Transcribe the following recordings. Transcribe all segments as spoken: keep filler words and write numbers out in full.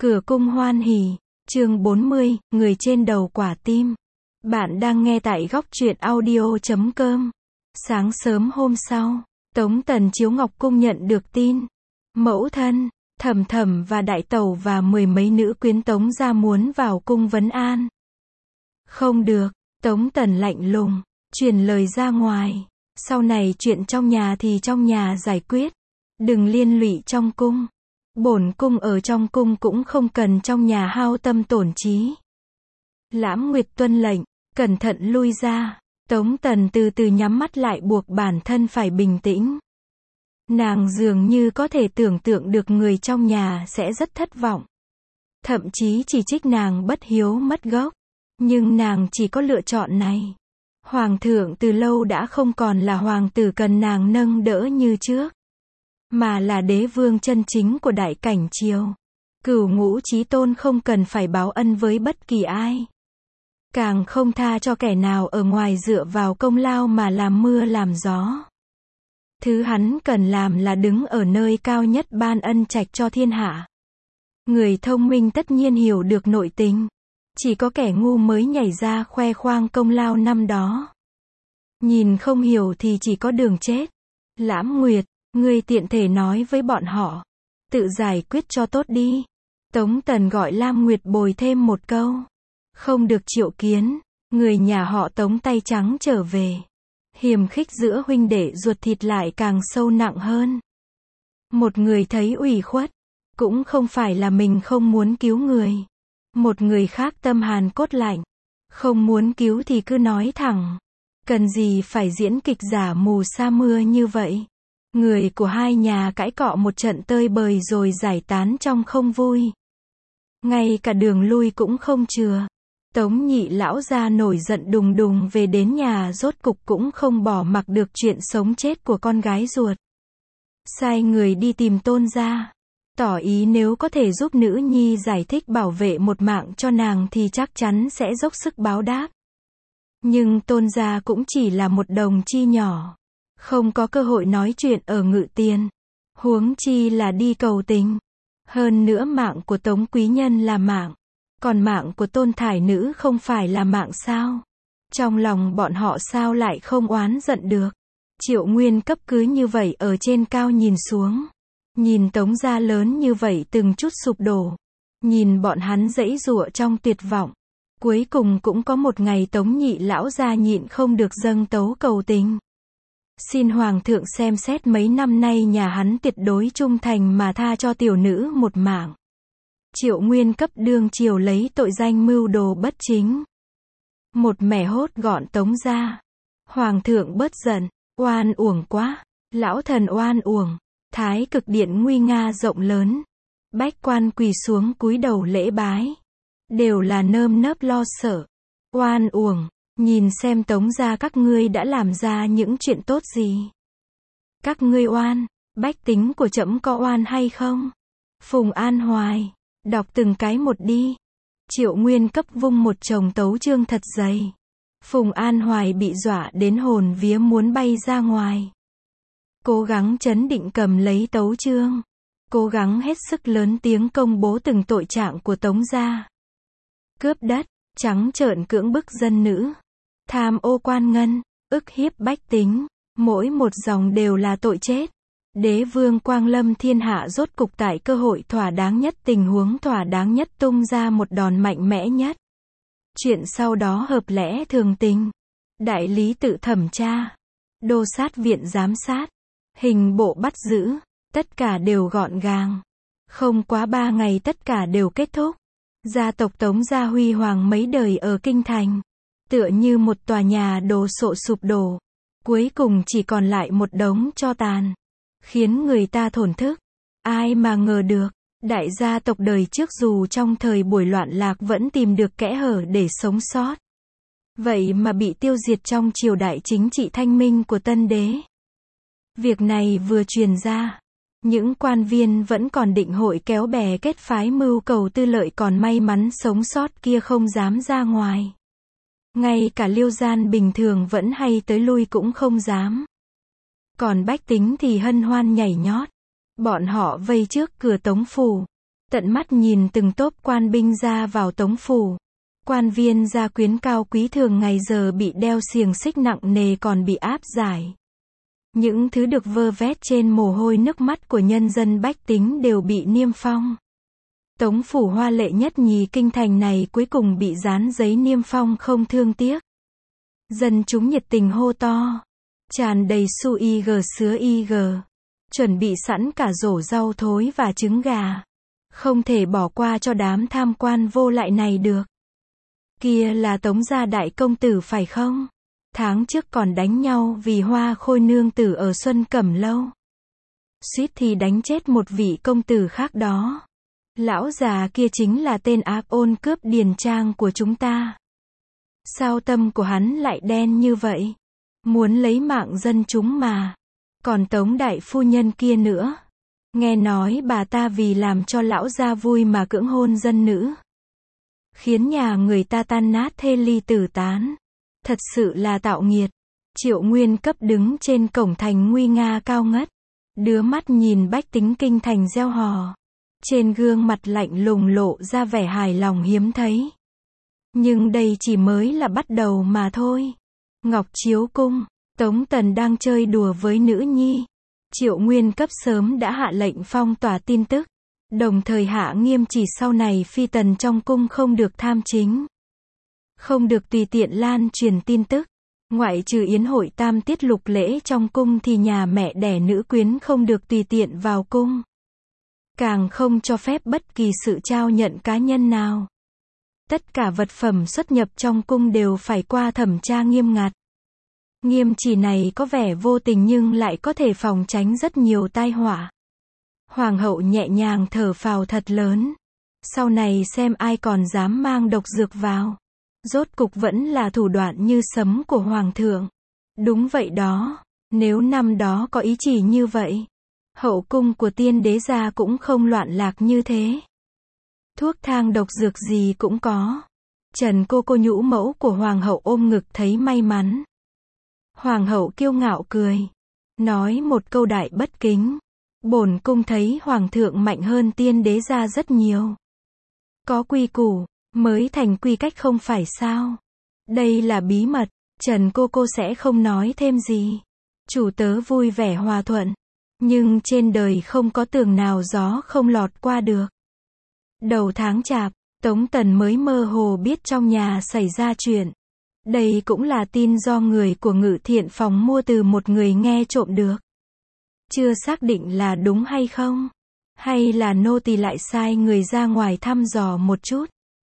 Cửa cung hoan hỉ, chương bốn mươi, người trên đầu quả tim. Bạn đang nghe tại góc truyện audio chấm com. Sáng sớm hôm sau, Tống Tần Chiếu Ngọc Cung nhận được tin. Mẫu thân, Thẩm Thẩm và Đại Tẩu và mười mấy nữ quyến Tống gia muốn vào cung vấn an. Không được, Tống Tần lạnh lùng, truyền lời ra ngoài. Sau này chuyện trong nhà thì trong nhà giải quyết. Đừng liên lụy trong cung. Bổn cung ở trong cung cũng không cần trong nhà hao tâm tổn trí. Lãm Nguyệt tuân lệnh, cẩn thận lui ra. Tống Tần từ từ nhắm mắt lại buộc bản thân phải bình tĩnh. Nàng dường như có thể tưởng tượng được người trong nhà sẽ rất thất vọng. Thậm chí chỉ trích nàng bất hiếu mất gốc. Nhưng nàng chỉ có lựa chọn này. Hoàng thượng từ lâu đã không còn là hoàng tử cần nàng nâng đỡ như trước. Mà là đế vương chân chính của đại cảnh triều. Cửu ngũ chí tôn không cần phải báo ân với bất kỳ ai. Càng không tha cho kẻ nào ở ngoài dựa vào công lao mà làm mưa làm gió. Thứ hắn cần làm là đứng ở nơi cao nhất ban ân trạch cho thiên hạ. Người thông minh tất nhiên hiểu được nội tình. Chỉ có kẻ ngu mới nhảy ra khoe khoang công lao năm đó. Nhìn không hiểu thì chỉ có đường chết. Lãm Nguyệt, ngươi tiện thể nói với bọn họ. Tự giải quyết cho tốt đi. Tống Tần gọi Lam Nguyệt bồi thêm một câu. Không được triệu kiến. Người nhà họ Tống tay trắng trở về. Hiềm khích giữa huynh đệ ruột thịt lại càng sâu nặng hơn. Một người thấy ủy khuất. Cũng không phải là mình không muốn cứu người. Một người khác tâm hàn cốt lạnh. Không muốn cứu thì cứ nói thẳng. Cần gì phải diễn kịch giả mù sa mưa như vậy. Người của hai nhà cãi cọ một trận tơi bời rồi giải tán trong không vui. Ngay cả đường lui cũng không chừa. Tống nhị lão gia nổi giận đùng đùng về đến nhà rốt cục cũng không bỏ mặc được chuyện sống chết của con gái ruột. Sai người đi tìm Tôn gia. Tỏ ý nếu có thể giúp nữ nhi giải thích bảo vệ một mạng cho nàng thì chắc chắn sẽ dốc sức báo đáp. Nhưng Tôn gia cũng chỉ là một đồng chi nhỏ. Không có cơ hội nói chuyện ở Ngự Tiền. Huống chi là đi cầu tình. Hơn nữa mạng của Tống quý nhân là mạng. Còn mạng của Tôn thải nữ không phải là mạng sao? Trong lòng bọn họ sao lại không oán giận được? Triệu Nguyên cấp cứ như vậy ở trên cao nhìn xuống. Nhìn Tống gia lớn như vậy từng chút sụp đổ. Nhìn bọn hắn giãy giụa trong tuyệt vọng. Cuối cùng cũng có một ngày Tống nhị lão gia nhịn không được dâng tấu cầu tình. Xin Hoàng thượng xem xét mấy năm nay nhà hắn tuyệt đối trung thành mà tha cho tiểu nữ một mạng. Triệu Nguyên cấp đương triều lấy tội danh mưu đồ bất chính. Một mẻ hốt gọn Tống gia. Hoàng thượng bớt giận, oan uổng quá. Lão thần oan uổng. Thái cực điện nguy nga rộng lớn. Bách quan quỳ xuống cúi đầu lễ bái. Đều là nơm nớp lo sợ. Oan uổng. Nhìn xem Tống gia các ngươi đã làm ra những chuyện tốt gì. Các ngươi oan. Bách tính của trẫm có oan hay không? Phùng An Hoài. Đọc từng cái một đi. Triệu Nguyên cấp vung một chồng tấu chương thật dày. Phùng An Hoài bị dọa đến hồn vía muốn bay ra ngoài. Cố gắng trấn định cầm lấy tấu chương. Cố gắng hết sức lớn tiếng công bố từng tội trạng của Tống gia. Cướp đất, trắng trợn cưỡng bức dân nữ. Tham ô quan ngân, ức hiếp bách tính. Mỗi một dòng đều là tội chết. Đế vương quang lâm thiên hạ rốt cục tại cơ hội thỏa đáng nhất tình huống thỏa đáng nhất tung ra một đòn mạnh mẽ nhất. Chuyện sau đó hợp lẽ thường tình. Đại lý tự thẩm tra. Đô sát viện giám sát. Hình bộ bắt giữ. Tất cả đều gọn gàng. Không quá ba ngày tất cả đều kết thúc. Gia tộc Tống gia huy hoàng mấy đời ở kinh thành. Tựa như một tòa nhà đồ sộ sụp đổ. Cuối cùng chỉ còn lại một đống tro tàn. Khiến người ta thổn thức. Ai mà ngờ được. Đại gia tộc đời trước dù trong thời buổi loạn lạc vẫn tìm được kẽ hở để sống sót. Vậy mà bị tiêu diệt trong triều đại chính trị thanh minh của tân đế. Việc này vừa truyền ra. Những quan viên vẫn còn định hội kéo bè kết phái mưu cầu tư lợi còn may mắn sống sót kia không dám ra ngoài. Ngay cả Liêu Gian bình thường vẫn hay tới lui cũng không dám. Còn bách tính thì hân hoan nhảy nhót. Bọn họ vây trước cửa Tống phủ. tận mắt nhìn từng tốp quan binh ra vào tống phủ. Quan viên gia quyến cao quý thường ngày giờ bị đeo xiềng xích nặng nề còn bị áp giải. Những thứ được vơ vét trên mồ hôi nước mắt của nhân dân bách tính đều bị niêm phong. Tống phủ hoa lệ nhất nhì kinh thành này cuối cùng bị dán giấy niêm phong không thương tiếc. Dân chúng nhiệt tình hô to. Tràn đầy su y gờ sứa y gờ. Chuẩn bị sẵn cả rổ rau thối và trứng gà. Không thể bỏ qua cho đám tham quan vô lại này được. Kia là Tống gia đại công tử phải không? Tháng trước còn đánh nhau vì Hoa Khôi nương tử ở Xuân Cẩm Lâu. Suýt thì đánh chết một vị công tử khác đó. Lão già kia chính là tên ác ôn cướp điền trang của chúng ta. Sao tâm của hắn lại đen như vậy? Muốn lấy mạng dân chúng mà. Còn Tống đại phu nhân kia nữa. Nghe nói bà ta vì làm cho lão gia vui mà cưỡng hôn dân nữ. Khiến nhà người ta tan nát thê ly tử tán. Thật sự là tạo nghiệt. Triệu Nguyên Cấp đứng trên cổng thành nguy nga cao ngất. Đứa mắt nhìn bách tính kinh thành reo hò. Trên gương mặt lạnh lùng lộ ra vẻ hài lòng hiếm thấy. Nhưng đây chỉ mới là bắt đầu mà thôi. Ngọc Chiếu Cung, Tống Tần đang chơi đùa với nữ nhi. Triệu Nguyên Cấp sớm đã hạ lệnh phong tỏa tin tức. Đồng thời hạ nghiêm chỉ sau này phi tần trong cung không được tham chính. Không được tùy tiện lan truyền tin tức. Ngoại trừ yến hội tam tiết lục lễ trong cung thì nhà mẹ đẻ nữ quyến không được tùy tiện vào cung. Càng không cho phép bất kỳ sự trao nhận cá nhân nào. Tất cả vật phẩm xuất nhập trong cung đều phải qua thẩm tra nghiêm ngặt. Nghiêm chỉ này có vẻ vô tình nhưng lại có thể phòng tránh rất nhiều tai họa. Hoàng hậu nhẹ nhàng thở phào thật lớn. Sau này xem ai còn dám mang độc dược vào. Rốt cục vẫn là thủ đoạn như sấm của hoàng thượng. Đúng vậy đó, nếu năm đó có ý chỉ như vậy, hậu cung của tiên đế gia cũng không loạn lạc như thế. Thuốc thang độc dược gì cũng có. Trần cô cô nhũ mẫu của hoàng hậu ôm ngực thấy may mắn. Hoàng hậu kiêu ngạo cười, nói một câu đại bất kính. Bổn cung thấy hoàng thượng mạnh hơn tiên đế gia rất nhiều. Có quy củ mới thành quy cách không phải sao? Đây là bí mật, Trần cô cô sẽ không nói thêm gì. Chủ tớ vui vẻ hòa thuận, nhưng trên đời không có tường nào gió không lọt qua được. Đầu tháng chạp, Tống Tần mới mơ hồ biết trong nhà xảy ra chuyện. Đây cũng là tin do người của Ngự Thiện phòng mua từ một người nghe trộm được. Chưa xác định là đúng hay không, hay là nô tỳ lại sai người ra ngoài thăm dò một chút.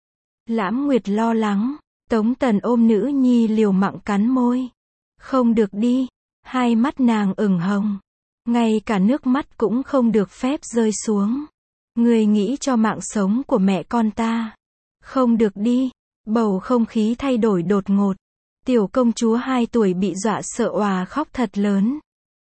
Lãm Nguyệt lo lắng, Tống Tần ôm nữ nhi liều mạng cắn môi. Không được đi, hai mắt nàng ửng hồng. Ngay cả nước mắt cũng không được phép rơi xuống. Người nghĩ cho mạng sống của mẹ con ta. Không được đi, bầu không khí thay đổi đột ngột. Tiểu công chúa hai tuổi bị dọa sợ òa khóc thật lớn.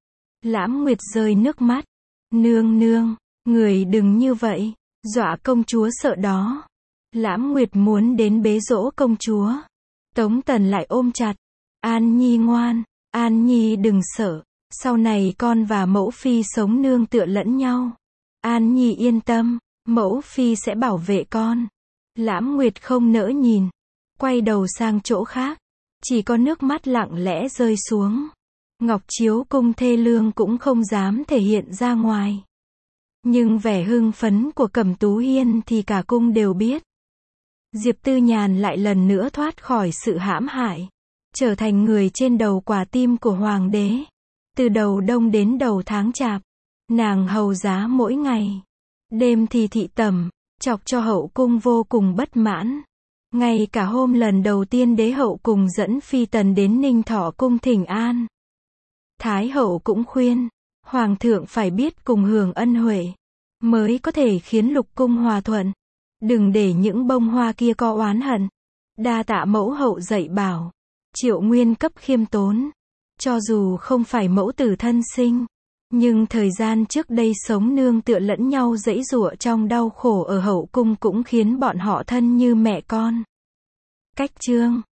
Lãm Nguyệt rơi nước mắt. Nương nương, người đừng như vậy, dọa công chúa sợ đó. Lãm Nguyệt muốn đến bế dỗ công chúa. Tống Tần lại ôm chặt. An Nhi ngoan, An Nhi đừng sợ, sau này con và mẫu phi sống nương tựa lẫn nhau. An Nhi yên tâm, mẫu phi sẽ bảo vệ con. Lãm Nguyệt không nỡ nhìn, quay đầu sang chỗ khác, chỉ có nước mắt lặng lẽ rơi xuống. Ngọc Chiếu Cung thê lương cũng không dám thể hiện ra ngoài. Nhưng vẻ hưng phấn của Cẩm Tú Hiên thì cả cung đều biết. Diệp Tư Nhàn lại lần nữa thoát khỏi sự hãm hại, trở thành người trên đầu quả tim của hoàng đế. Từ đầu đông đến đầu tháng chạp, nàng hầu giá mỗi ngày. Đêm thì thị tẩm, chọc cho hậu cung vô cùng bất mãn. Ngay cả hôm lần đầu tiên đế hậu cùng dẫn phi tần đến Ninh Thọ cung thỉnh an, Thái hậu cũng khuyên, hoàng thượng phải biết cùng hưởng ân huệ, mới có thể khiến lục cung hòa thuận. Đừng để những bông hoa kia có oán hận. Đa tạ mẫu hậu dạy bảo. Triệu Nguyên Cấp khiêm tốn. Cho dù không phải mẫu tử thân sinh, nhưng thời gian trước đây sống nương tựa lẫn nhau giãy giụa trong đau khổ ở hậu cung cũng khiến bọn họ thân như mẹ con. Cách chương